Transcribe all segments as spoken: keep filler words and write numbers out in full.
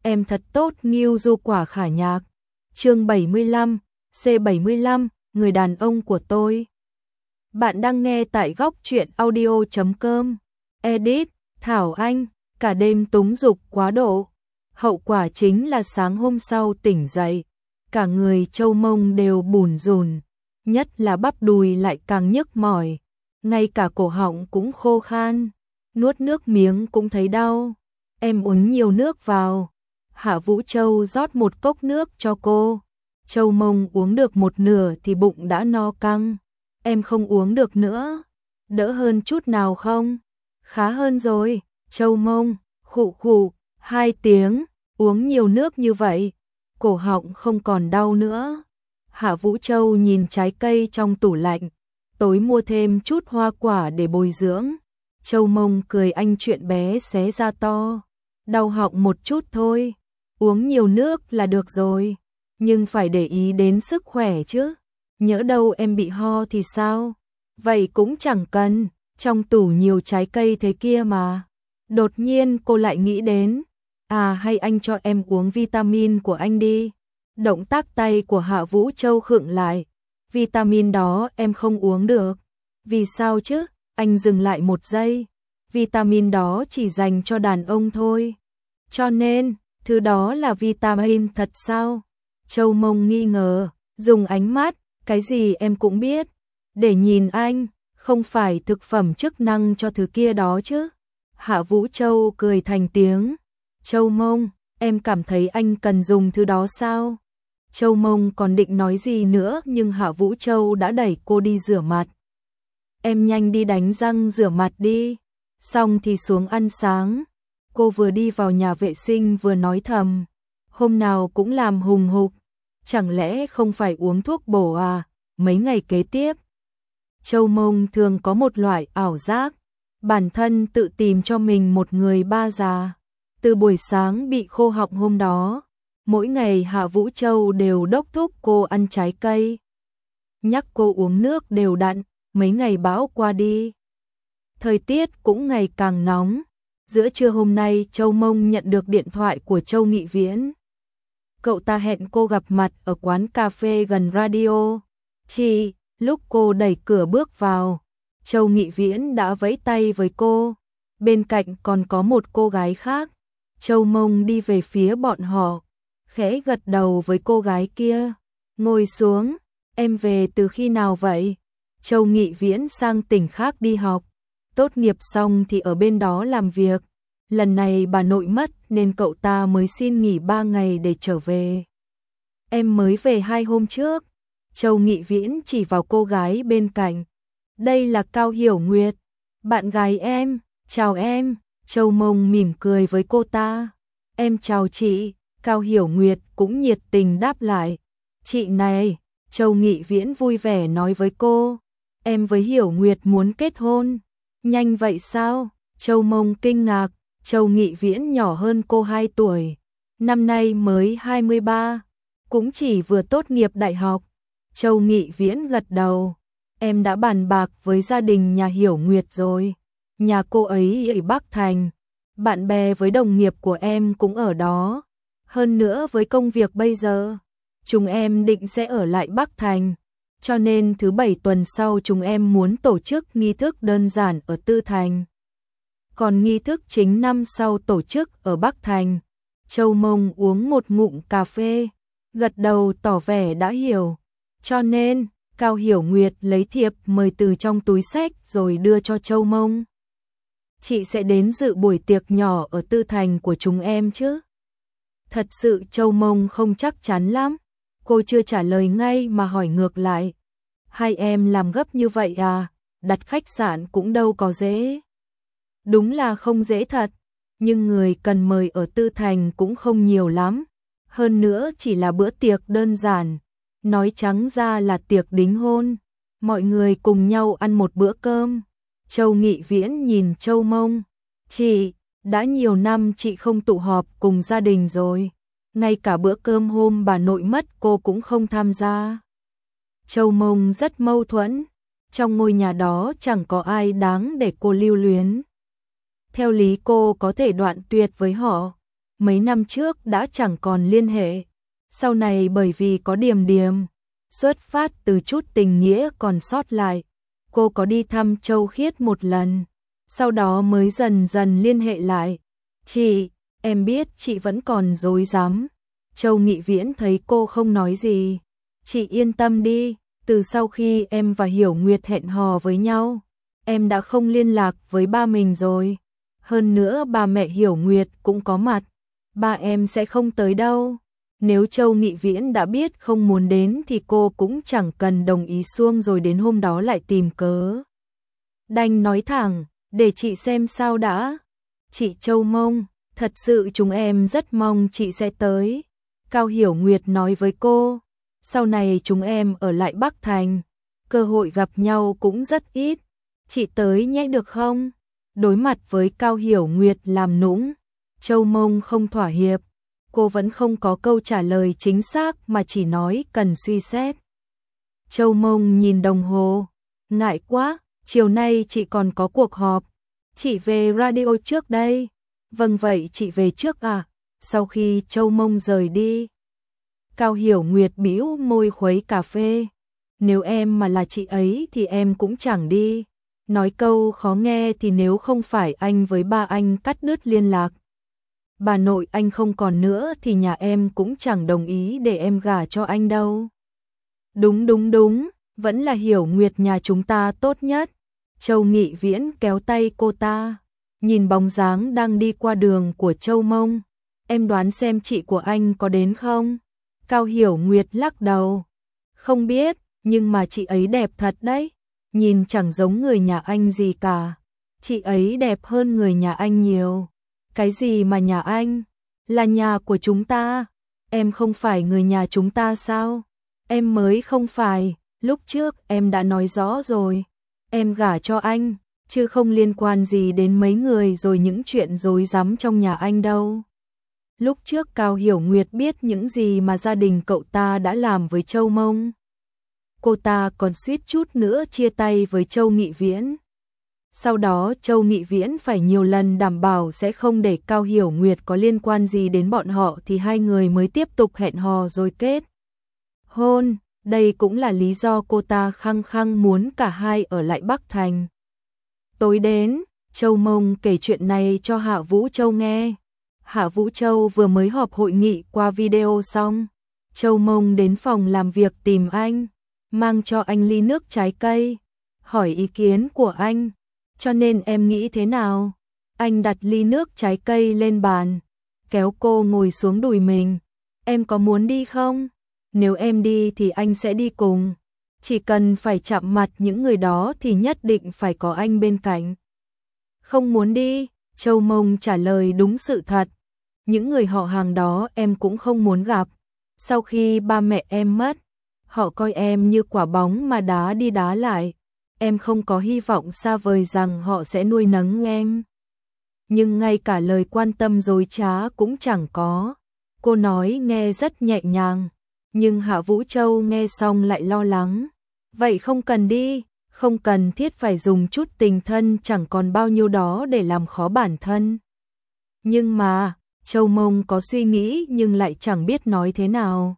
em thật tốt nghiêu du quả khả nhạc. Chương bảy mươi lăm, C bảy mươi lăm, người đàn ông của tôi. Bạn đang nghe tại góc truyện audio chấm com. Edit, Thảo Anh, cả đêm túng dục quá độ. Hậu quả chính là sáng hôm sau tỉnh dậy, cả người trâu mông đều bùn rùn, nhất là bắp đùi lại càng nhức mỏi, ngay cả cổ họng cũng khô khan, nuốt nước miếng cũng thấy đau. Em uống nhiều nước vào. Hạ Vũ Châu rót một cốc nước cho cô. Châu mông uống được một nửa thì bụng đã no căng. Em không uống được nữa. Đỡ hơn chút nào không? Khá hơn rồi. Châu mông, khụ khụ, hai tiếng, uống nhiều nước như vậy, cổ họng không còn đau nữa. Hạ Vũ Châu nhìn trái cây trong tủ lạnh, tối mua thêm chút hoa quả để bồi dưỡng. Châu mông cười anh chuyện bé xé ra to. Đau họng một chút thôi, uống nhiều nước là được rồi, nhưng phải để ý đến sức khỏe chứ. Nhỡ đâu em bị ho thì sao? Vậy cũng chẳng cần, trong tủ nhiều trái cây thế kia mà. Đột nhiên cô lại nghĩ đến, à hay anh cho em uống vitamin của anh đi. Động tác tay của Hạ Vũ Châu khựng lại. Vitamin đó em không uống được. Vì sao chứ? Anh dừng lại một giây. Vitamin đó chỉ dành cho đàn ông thôi. Cho nên, thứ đó là vitamin thật sao? Châu mông nghi ngờ, dùng ánh mắt, cái gì em cũng biết. Để nhìn anh, không phải thực phẩm chức năng cho thứ kia đó chứ. Hạ Vũ Châu cười thành tiếng. Châu mông, em cảm thấy anh cần dùng thứ đó sao? Châu mông còn định nói gì nữa nhưng Hạ Vũ Châu đã đẩy cô đi rửa mặt. Em nhanh đi đánh răng rửa mặt đi, xong thì xuống ăn sáng. Cô vừa đi vào nhà vệ sinh vừa nói thầm, hôm nào cũng làm hùng hục, chẳng lẽ không phải uống thuốc bổ à, mấy ngày kế tiếp. Châu mông thường có một loại ảo giác, bản thân tự tìm cho mình một người ba già. Từ buổi sáng bị khô họng hôm đó, mỗi ngày Hạ Vũ Châu đều đốc thúc cô ăn trái cây, nhắc cô uống nước đều đặn. Mấy ngày bão qua đi, thời tiết cũng ngày càng nóng. Giữa trưa hôm nay Châu mông nhận được điện thoại của Châu Nghị Viễn. Cậu ta hẹn cô gặp mặt ở quán cà phê gần radio. Chỉ lúc cô đẩy cửa bước vào, Châu Nghị Viễn đã vẫy tay với cô. Bên cạnh còn có một cô gái khác. Châu mông đi về phía bọn họ, khẽ gật đầu với cô gái kia. Ngồi xuống, em về từ khi nào vậy? Châu Nghị Viễn sang tỉnh khác đi học, tốt nghiệp xong thì ở bên đó làm việc. Lần này bà nội mất nên cậu ta mới xin nghỉ ba ngày để trở về. Em mới về hai hôm trước. Châu Nghị Viễn chỉ vào cô gái bên cạnh. Đây là Cao Hiểu Nguyệt, bạn gái em. Chào em. Châu mông mỉm cười với cô ta. Em chào chị. Cao Hiểu Nguyệt cũng nhiệt tình đáp lại. Chị này, Châu Nghị Viễn vui vẻ nói với cô. Em với Hiểu Nguyệt muốn kết hôn. Nhanh vậy sao? Châu mông kinh ngạc. Châu Nghị Viễn nhỏ hơn cô hai tuổi. Năm nay mới hai mươi ba. Cũng chỉ vừa tốt nghiệp đại học. Châu Nghị Viễn gật đầu. Em đã bàn bạc với gia đình nhà Hiểu Nguyệt rồi. Nhà cô ấy ở Bắc Thành. Bạn bè với đồng nghiệp của em cũng ở đó. Hơn nữa với công việc bây giờ, chúng em định sẽ ở lại Bắc Thành. Cho nên thứ bảy tuần sau chúng em muốn tổ chức nghi thức đơn giản ở Tư Thành. Còn nghi thức chính năm sau tổ chức ở Bắc Thành. Châu mông uống một ngụm cà phê, gật đầu tỏ vẻ đã hiểu. Cho nên, Cao Hiểu Nguyệt lấy thiệp mời từ trong túi xách rồi đưa cho Châu mông. Chị sẽ đến dự buổi tiệc nhỏ ở Tư Thành của chúng em chứ? Thật sự Châu mông không chắc chắn lắm. Cô chưa trả lời ngay mà hỏi ngược lại. Hai em làm gấp như vậy à? Đặt khách sạn cũng đâu có dễ. Đúng là không dễ thật, nhưng người cần mời ở Tư Thành cũng không nhiều lắm. Hơn nữa chỉ là bữa tiệc đơn giản, nói trắng ra là tiệc đính hôn. Mọi người cùng nhau ăn một bữa cơm. Châu Nghị Viễn nhìn Châu mông. Chị, đã nhiều năm chị không tụ họp cùng gia đình rồi. Ngay cả bữa cơm hôm bà nội mất cô cũng không tham gia. Châu mông rất mâu thuẫn. Trong ngôi nhà đó chẳng có ai đáng để cô lưu luyến. Theo lý cô có thể đoạn tuyệt với họ, mấy năm trước đã chẳng còn liên hệ. Sau này bởi vì có Điềm Điềm, xuất phát từ chút tình nghĩa còn sót lại, cô có đi thăm Châu Khiết một lần, sau đó mới dần dần liên hệ lại. Chị, em biết chị vẫn còn dối dám. Châu Nghị Viễn thấy cô không nói gì. Chị yên tâm đi, từ sau khi em và Hiểu Nguyệt hẹn hò với nhau, em đã không liên lạc với ba mình rồi. Hơn nữa ba mẹ Hiểu Nguyệt cũng có mặt, ba em sẽ không tới đâu. Nếu Châu Nghị Viễn đã biết không muốn đến thì cô cũng chẳng cần đồng ý xuông rồi đến hôm đó lại tìm cớ. Đành nói thẳng, để chị xem sao đã. Chị Châu Mông, thật sự chúng em rất mong chị sẽ tới. Cao Hiểu Nguyệt nói với cô, sau này chúng em ở lại Bắc Thành, cơ hội gặp nhau cũng rất ít. Chị tới nhé được không? Đối mặt với Cao Hiểu Nguyệt làm nũng, Châu Mông không thỏa hiệp. Cô vẫn không có câu trả lời chính xác mà chỉ nói cần suy xét. Châu Mông nhìn đồng hồ, ngại quá, chiều nay chị còn có cuộc họp. Chị về radio trước đây. Vâng vậy chị về trước à? Sau khi Châu Mông rời đi, Cao Hiểu Nguyệt bĩu môi khuấy cà phê. Nếu em mà là chị ấy thì em cũng chẳng đi. Nói câu khó nghe thì nếu không phải anh với ba anh cắt đứt liên lạc, bà nội anh không còn nữa thì nhà em cũng chẳng đồng ý để em gả cho anh đâu. Đúng đúng đúng, vẫn là Hiểu Nguyệt nhà chúng ta tốt nhất. Châu Nghị Viễn kéo tay cô ta, nhìn bóng dáng đang đi qua đường của Châu Mông. Em đoán xem chị của anh có đến không? Cao Hiểu Nguyệt lắc đầu. Không biết, nhưng mà chị ấy đẹp thật đấy. Nhìn chẳng giống người nhà anh gì cả. Chị ấy đẹp hơn người nhà anh nhiều. Cái gì mà nhà anh? Là nhà của chúng ta. Em không phải người nhà chúng ta sao? Em mới không phải, lúc trước em đã nói rõ rồi. Em gả cho anh, chứ không liên quan gì đến mấy người rồi những chuyện rối rắm trong nhà anh đâu. Lúc trước Cao Hiểu Nguyệt biết những gì mà gia đình cậu ta đã làm với Châu Mông. Cô ta còn suýt chút nữa chia tay với Châu Nghị Viễn. Sau đó Châu Nghị Viễn phải nhiều lần đảm bảo sẽ không để Cao Hiểu Nguyệt có liên quan gì đến bọn họ thì hai người mới tiếp tục hẹn hò rồi kết hôn. Đây cũng là lý do cô ta khăng khăng muốn cả hai ở lại Bắc Thành. Tối đến, Châu Mông kể chuyện này cho Hạ Vũ Châu nghe. Hạ Vũ Châu vừa mới họp hội nghị qua video xong. Châu Mông đến phòng làm việc tìm anh, mang cho anh ly nước trái cây, hỏi ý kiến của anh. Cho nên em nghĩ thế nào? Anh đặt ly nước trái cây lên bàn, kéo cô ngồi xuống đùi mình. Em có muốn đi không? Nếu em đi thì anh sẽ đi cùng. Chỉ cần phải chạm mặt những người đó thì nhất định phải có anh bên cạnh. Không muốn đi, Châu Mông trả lời đúng sự thật. Những người họ hàng đó em cũng không muốn gặp. Sau khi ba mẹ em mất, họ coi em như quả bóng mà đá đi đá lại. Em không có hy vọng xa vời rằng họ sẽ nuôi nấng em. Nhưng ngay cả lời quan tâm dối trá cũng chẳng có. Cô nói nghe rất nhẹ nhàng, nhưng Hạ Vũ Châu nghe xong lại lo lắng. Vậy không cần đi, không cần thiết phải dùng chút tình thân chẳng còn bao nhiêu đó để làm khó bản thân. Nhưng mà, Châu Mông có suy nghĩ nhưng lại chẳng biết nói thế nào.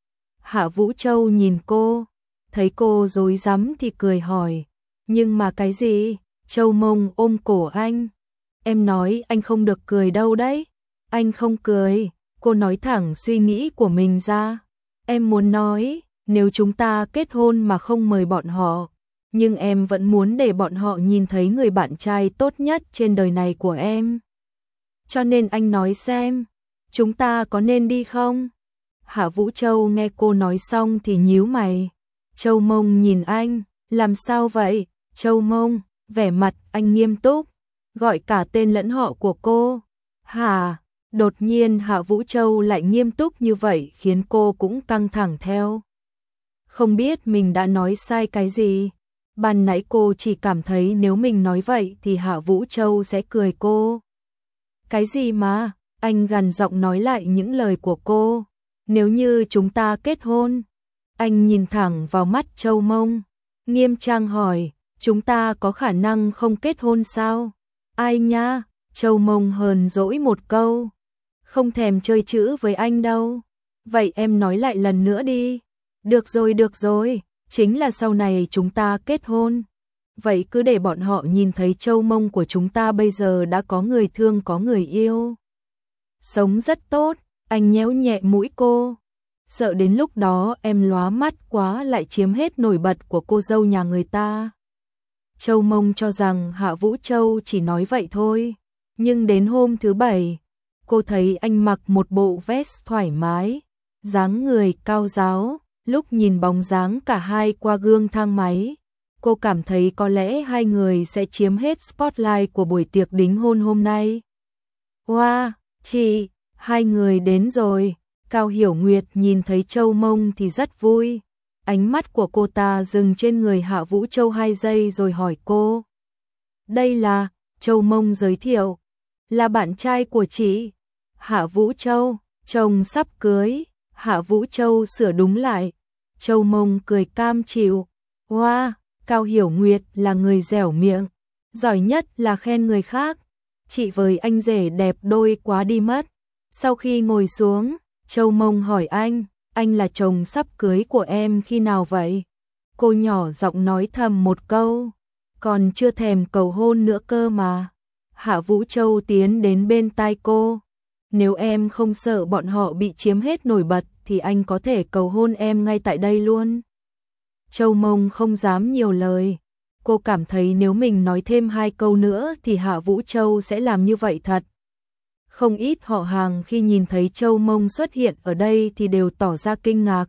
Hạ Vũ Châu nhìn cô, thấy cô rối rắm thì cười hỏi. Nhưng mà cái gì? Châu Mông ôm cổ anh. Em nói anh không được cười đâu đấy. Anh không cười, cô nói thẳng suy nghĩ của mình ra. Em muốn nói, nếu chúng ta kết hôn mà không mời bọn họ, nhưng em vẫn muốn để bọn họ nhìn thấy người bạn trai tốt nhất trên đời này của em. Cho nên anh nói xem, chúng ta có nên đi không? Hạ Vũ Châu nghe cô nói xong thì nhíu mày. Châu Mông nhìn anh, làm sao vậy? Châu Mông, vẻ mặt anh nghiêm túc, gọi cả tên lẫn họ của cô. Hả? Đột nhiên Hạ Vũ Châu lại nghiêm túc như vậy khiến cô cũng căng thẳng theo. Không biết mình đã nói sai cái gì. Ban nãy cô chỉ cảm thấy nếu mình nói vậy thì Hạ Vũ Châu sẽ cười cô. Cái gì mà? Anh gằn giọng nói lại những lời của cô. Nếu như chúng ta kết hôn. Anh nhìn thẳng vào mắt Châu Mông, nghiêm trang hỏi, chúng ta có khả năng không kết hôn sao? Ai nha? Châu Mông hờn dỗi một câu. Không thèm chơi chữ với anh đâu. Vậy em nói lại lần nữa đi. Được rồi, được rồi, chính là sau này chúng ta kết hôn. Vậy cứ để bọn họ nhìn thấy châu mông của chúng ta bây giờ đã có người thương có người yêu. Sống rất tốt, anh nhéo nhẹ mũi cô. Sợ đến lúc đó em lóa mắt quá lại chiếm hết nổi bật của cô dâu nhà người ta. Châu mông cho rằng Hạ Vũ Châu chỉ nói vậy thôi. Nhưng đến hôm thứ bảy, cô thấy anh mặc một bộ vest thoải mái, dáng người cao ráo. Lúc nhìn bóng dáng cả hai qua gương thang máy, cô cảm thấy có lẽ hai người sẽ chiếm hết spotlight của buổi tiệc đính hôn hôm nay. Wow, chị, hai người đến rồi. Cao Hiểu Nguyệt nhìn thấy Châu Mông thì rất vui. Ánh mắt của cô ta dừng trên người Hạ Vũ Châu hai giây rồi hỏi cô. Đây là, Châu Mông giới thiệu, là bạn trai của chị. Hạ Vũ Châu, chồng sắp cưới. Hạ Vũ Châu sửa đúng lại. Châu Mông cười cam chịu. Wow, Cao Hiểu Nguyệt là người dẻo miệng, giỏi nhất là khen người khác. Chị với anh rể đẹp đôi quá đi mất. Sau khi ngồi xuống, Châu Mông hỏi anh, anh là chồng sắp cưới của em khi nào vậy? Cô nhỏ giọng nói thầm một câu, còn chưa thèm cầu hôn nữa cơ mà. Hạ Vũ Châu tiến đến bên tai cô. Nếu em không sợ bọn họ bị chiếm hết nổi bật thì anh có thể cầu hôn em ngay tại đây luôn. Châu Mông không dám nhiều lời. Cô cảm thấy nếu mình nói thêm hai câu nữa thì Hạ Vũ Châu sẽ làm như vậy thật. Không ít họ hàng khi nhìn thấy Châu Mông xuất hiện ở đây thì đều tỏ ra kinh ngạc.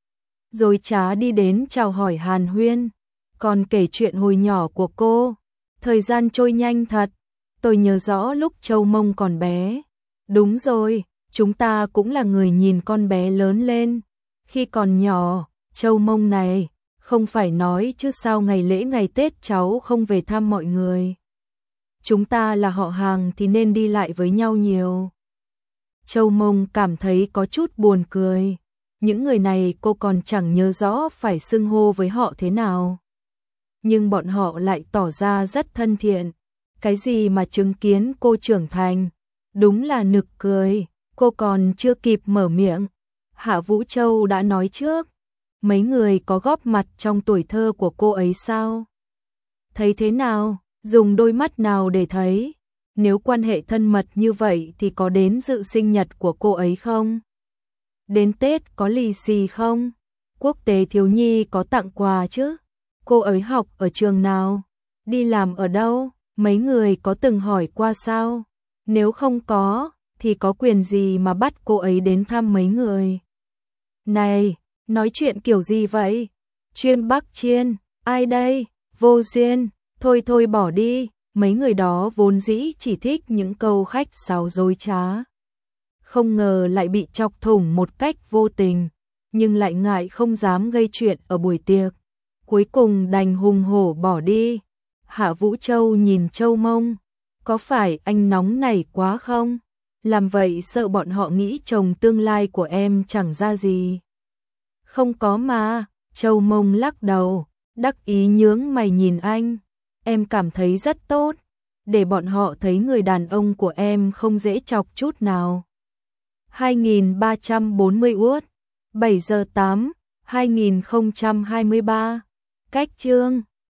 Rồi trá đi đến chào hỏi hàn huyên, còn kể chuyện hồi nhỏ của cô. Thời gian trôi nhanh thật. Tôi nhớ rõ lúc Châu Mông còn bé. Đúng rồi, chúng ta cũng là người nhìn con bé lớn lên. Khi còn nhỏ, Châu Mông này, không phải nói chứ sao ngày lễ ngày Tết cháu không về thăm mọi người. Chúng ta là họ hàng thì nên đi lại với nhau nhiều. Châu Mông cảm thấy có chút buồn cười. Những người này cô còn chẳng nhớ rõ phải xưng hô với họ thế nào. Nhưng bọn họ lại tỏ ra rất thân thiện. Cái gì mà chứng kiến cô trưởng thành, đúng là nực cười. Cô còn chưa kịp mở miệng, Hạ Vũ Châu đã nói trước. Mấy người có góp mặt trong tuổi thơ của cô ấy sao? Thấy thế nào? Dùng đôi mắt nào để thấy? Nếu quan hệ thân mật như vậy thì có đến dự sinh nhật của cô ấy không? Đến Tết có lì xì không? Quốc tế thiếu nhi có tặng quà chứ? Cô ấy học ở trường nào? Đi làm ở đâu? Mấy người có từng hỏi qua sao? Nếu không có, thì có quyền gì mà bắt cô ấy đến thăm mấy người? Này, nói chuyện kiểu gì vậy? Chuyên Bắc Chiên, ai đây? Vô duyên, thôi thôi bỏ đi. Mấy người đó vốn dĩ chỉ thích những câu khách sáo dối trá. Không ngờ lại bị chọc thủng một cách vô tình, nhưng lại ngại không dám gây chuyện ở buổi tiệc. Cuối cùng đành hùng hổ bỏ đi. Hạ Vũ Châu nhìn Châu Mông, có phải anh nóng nảy quá không? Làm vậy sợ bọn họ nghĩ chồng tương lai của em chẳng ra gì. Không có mà, Châu Mông lắc đầu, đắc ý nhướng mày nhìn anh. Em cảm thấy rất tốt, để bọn họ thấy người đàn ông của em không dễ chọc chút nào. hai nghìn ba trăm bốn mươi uất, bảy giờ tám, hai nghìn không trăm hai mươi ba. Cách chương